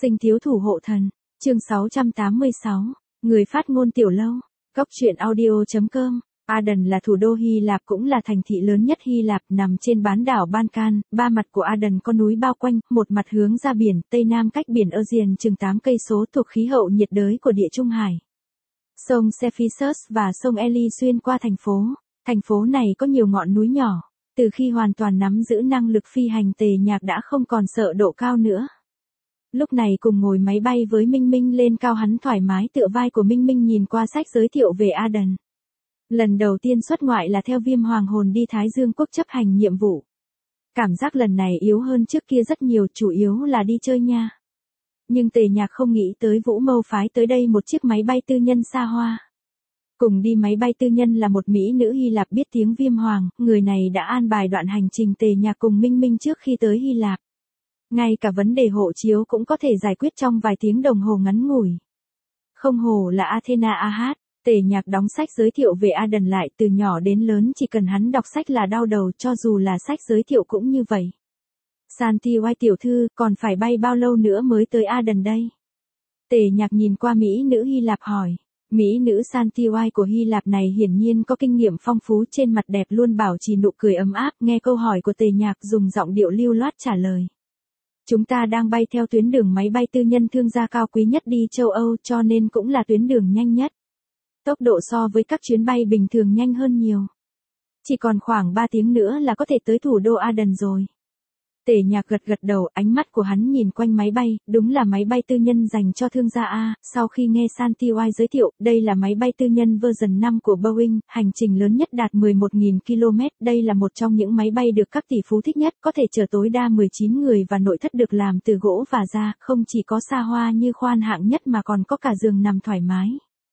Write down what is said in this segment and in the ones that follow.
Sinh thiếu thủ hộ thần, chương 686, người phát ngôn tiểu lâu, góc truyện audio.com. Aden là thủ đô Hy Lạp cũng là thành thị lớn nhất Hy Lạp, nằm trên bán đảo Balkan, ba mặt của Aden có núi bao quanh, một mặt hướng ra biển, tây nam cách biển Aegean chừng 8 cây số, thuộc khí hậu nhiệt đới của Địa Trung Hải. Sông Cephissus và sông Eli xuyên qua thành phố. Thành phố này có nhiều ngọn núi nhỏ. Từ khi hoàn toàn nắm giữ năng lực phi hành, Tề Nhạc đã không còn sợ độ cao nữa. Lúc này cùng ngồi máy bay với Minh Minh lên cao, hắn thoải mái tựa vai của Minh Minh nhìn qua sách giới thiệu về Aden. Lần đầu tiên xuất ngoại là theo Viêm Hoàng Hồn đi Thái Dương Quốc chấp hành nhiệm vụ. Cảm giác lần này yếu hơn trước kia rất nhiều, chủ yếu là đi chơi nha. Nhưng Tề Nhạc không nghĩ tới Vũ Mâu phái tới đây một chiếc máy bay tư nhân xa hoa. Cùng đi máy bay tư nhân là một mỹ nữ Hy Lạp biết tiếng Viêm Hoàng, người này đã an bài đoạn hành trình Tề Nhạc cùng Minh Minh trước khi tới Hy Lạp. Ngay cả vấn đề hộ chiếu cũng có thể giải quyết trong vài tiếng đồng hồ ngắn ngủi. Không hổ là Athena AH. Tề Nhạc đóng sách giới thiệu về Aden lại, từ nhỏ đến lớn chỉ cần hắn đọc sách là đau đầu, cho dù là sách giới thiệu cũng như vậy. Santi oai tiểu thư, còn phải bay bao lâu nữa mới tới Aden đây? Tề Nhạc nhìn qua mỹ nữ Hy Lạp hỏi. Mỹ nữ Santi oai của Hy Lạp này hiển nhiên có kinh nghiệm phong phú, trên mặt đẹp luôn bảo trì nụ cười ấm áp, nghe câu hỏi của Tề Nhạc dùng giọng điệu lưu loát trả lời. Chúng ta đang bay theo tuyến đường máy bay tư nhân thương gia cao quý nhất đi châu Âu, cho nên cũng là tuyến đường nhanh nhất. Tốc độ so với các chuyến bay bình thường nhanh hơn nhiều. Chỉ còn khoảng 3 tiếng nữa là có thể tới thủ đô Aden rồi. Tề Nhạc gật đầu, ánh mắt của hắn nhìn quanh máy bay, đúng là máy bay tư nhân dành cho thương gia A. Sau khi nghe Santi oai giới thiệu, đây là máy bay tư nhân version 5 của Boeing, hành trình lớn nhất đạt 11.000 km. Đây là một trong những máy bay được các tỷ phú thích nhất, có thể chở tối đa 19 người và nội thất được làm từ gỗ và da, không chỉ có xa hoa như khoang hạng nhất mà còn có cả giường nằm thoải mái.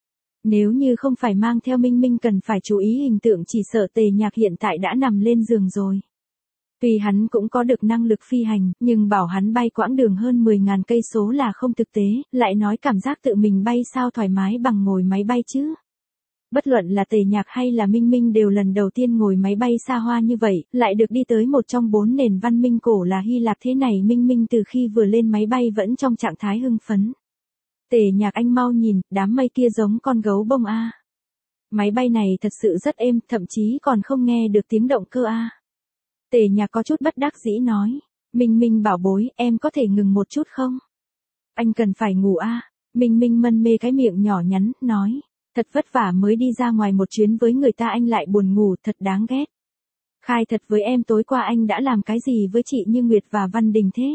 Nếu như không phải mang theo Minh Minh cần phải chú ý hình tượng, chỉ sợ Tề Nhạc hiện tại đã nằm lên giường rồi. Tuy hắn cũng có được năng lực phi hành, nhưng bảo hắn bay quãng đường hơn 10.000 cây số là không thực tế, lại nói cảm giác tự mình bay sao thoải mái bằng ngồi máy bay chứ. Bất luận là Tề Nhạc hay là Minh Minh đều lần đầu tiên ngồi máy bay xa hoa như vậy, lại được đi tới một trong 4 nền văn minh cổ là Hy Lạp. Thế này Minh Minh từ khi vừa lên máy bay vẫn trong trạng thái hưng phấn. Tề Nhạc, anh mau nhìn, đám mây kia giống con gấu bông a. Máy bay này thật sự rất êm, thậm chí còn không nghe được tiếng động cơ a. Tề Nhạc có chút bất đắc dĩ nói. Minh Minh bảo bối, em có thể ngừng một chút không? Anh cần phải ngủ a. Minh Minh mân mê cái miệng nhỏ nhắn, nói. Thật vất vả mới đi ra ngoài một chuyến với người ta anh lại buồn ngủ, thật đáng ghét. Khai thật với em, tối qua anh đã làm cái gì với chị Như Nguyệt và Văn Đình thế?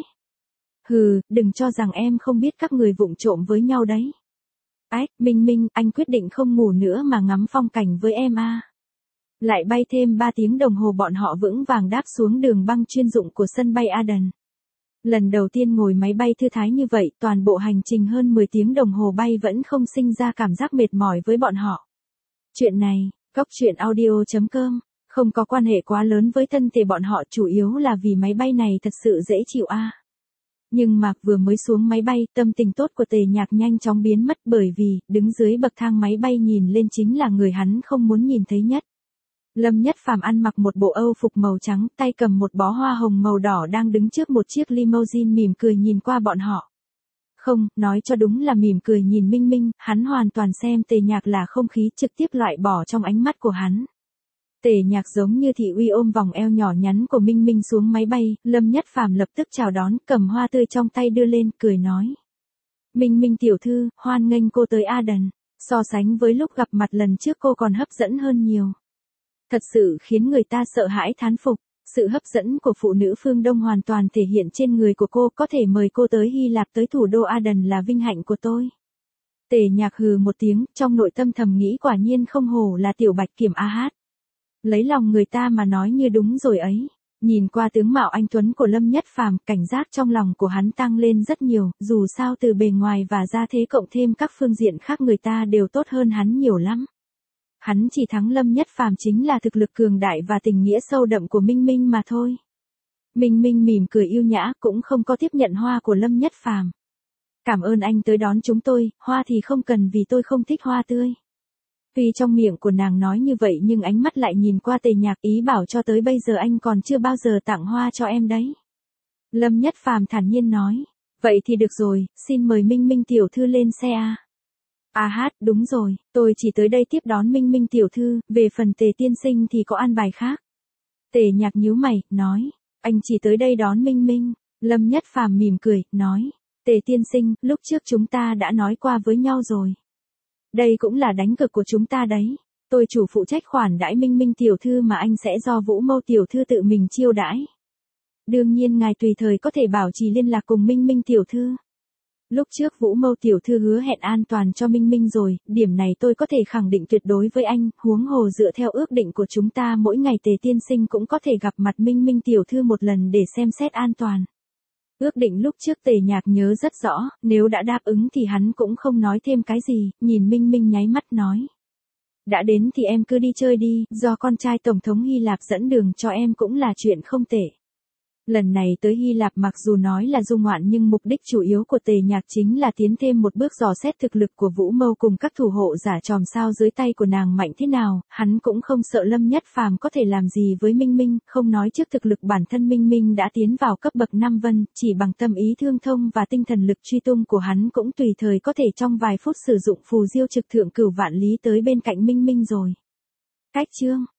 Hừ, đừng cho rằng em không biết các người vụng trộm với nhau đấy. Ách, Minh Minh, anh quyết định không ngủ nữa mà ngắm phong cảnh với em a. Lại bay thêm 3 tiếng đồng hồ bọn họ vững vàng đáp xuống đường băng chuyên dụng của sân bay Aden. Lần đầu tiên ngồi máy bay thư thái như vậy, toàn bộ hành trình hơn 10 tiếng đồng hồ bay vẫn không sinh ra cảm giác mệt mỏi với bọn họ. Chuyện này, góc truyện audio.com, không có quan hệ quá lớn với thân thể bọn họ, chủ yếu là vì máy bay này thật sự dễ chịu a. Nhưng mà vừa mới xuống máy bay, tâm tình tốt của Tề Nhạc nhanh chóng biến mất, bởi vì đứng dưới bậc thang máy bay nhìn lên chính là người hắn không muốn nhìn thấy nhất. Lâm Nhất Phàm ăn mặc một bộ Âu phục màu trắng, tay cầm một bó hoa hồng màu đỏ đang đứng trước một chiếc limousine mỉm cười nhìn qua bọn họ. Không, nói cho đúng là mỉm cười nhìn Minh Minh, hắn hoàn toàn xem Tề Nhạc là không khí, trực tiếp loại bỏ trong ánh mắt của hắn. Tề Nhạc giống như thị uy ôm vòng eo nhỏ nhắn của Minh Minh xuống máy bay, Lâm Nhất Phàm lập tức chào đón, cầm hoa tươi trong tay đưa lên, cười nói. Minh Minh tiểu thư, hoan nghênh cô tới Aden, so sánh với lúc gặp mặt lần trước cô còn hấp dẫn hơn nhiều. Thật sự khiến người ta sợ hãi thán phục, sự hấp dẫn của phụ nữ phương Đông hoàn toàn thể hiện trên người của cô, có thể mời cô tới Hy Lạp, tới thủ đô Aden là vinh hạnh của tôi. Tề Nhạc hừ một tiếng, trong nội tâm thầm nghĩ quả nhiên không hổ là tiểu bạch kiểm AH. Lấy lòng người ta mà nói như đúng rồi ấy. Nhìn qua tướng mạo anh tuấn của Lâm Nhất Phàm, cảnh giác trong lòng của hắn tăng lên rất nhiều, dù sao từ bề ngoài và gia thế cộng thêm các phương diện khác người ta đều tốt hơn hắn nhiều lắm. Hắn chỉ thắng Lâm Nhất Phàm chính là thực lực cường đại và tình nghĩa sâu đậm của Minh Minh mà thôi. Minh Minh mỉm cười yêu nhã, cũng không có tiếp nhận hoa của Lâm Nhất Phàm. Cảm ơn anh tới đón chúng tôi, hoa thì không cần vì tôi không thích hoa tươi. Tuy trong miệng của nàng nói như vậy nhưng ánh mắt lại nhìn qua Tề Nhạc, ý bảo cho tới bây giờ anh còn chưa bao giờ tặng hoa cho em đấy. Lâm Nhất Phàm thản nhiên nói. Vậy thì được rồi, xin mời Minh Minh tiểu thư lên xe a. À hát, đúng rồi, tôi chỉ tới đây tiếp đón Minh Minh tiểu thư, về phần Tề tiên sinh thì có an bài khác. Tề Nhạc nhíu mày, nói, anh chỉ tới đây đón Minh Minh. Lâm Nhất Phàm mỉm cười, nói, Tề tiên sinh, lúc trước chúng ta đã nói qua với nhau rồi. Đây cũng là đánh cược của chúng ta đấy. Tôi chủ phụ trách khoản đãi Minh Minh tiểu thư mà anh sẽ do Vũ Mâu tiểu thư tự mình chiêu đãi. Đương nhiên ngài tùy thời có thể bảo trì liên lạc cùng Minh Minh tiểu thư. Lúc trước Vũ Mâu tiểu thư hứa hẹn an toàn cho Minh Minh rồi, điểm này tôi có thể khẳng định tuyệt đối với anh, huống hồ dựa theo ước định của chúng ta mỗi ngày Tề tiên sinh cũng có thể gặp mặt Minh Minh tiểu thư một lần để xem xét an toàn. Ước định lúc trước Tề Nhạc nhớ rất rõ, nếu đã đáp ứng thì hắn cũng không nói thêm cái gì, nhìn Minh Minh nháy mắt nói. Đã đến thì em cứ đi chơi đi, do con trai Tổng thống Hy Lạp dẫn đường cho em cũng là chuyện không tệ. Lần này tới Hy Lạp mặc dù nói là du ngoạn nhưng mục đích chủ yếu của Tề Nhạc chính là tiến thêm một bước dò xét thực lực của Vũ Mâu cùng các thủ hộ giả chòm sao dưới tay của nàng mạnh thế nào, hắn cũng không sợ Lâm Nhất Phàm có thể làm gì với Minh Minh, không nói trước thực lực bản thân Minh Minh đã tiến vào cấp bậc 5 vân, chỉ bằng tâm ý thương thông và tinh thần lực truy tung của hắn cũng tùy thời có thể trong vài phút sử dụng phù diêu trực thượng cửu vạn lý tới bên cạnh Minh Minh rồi. Cách chương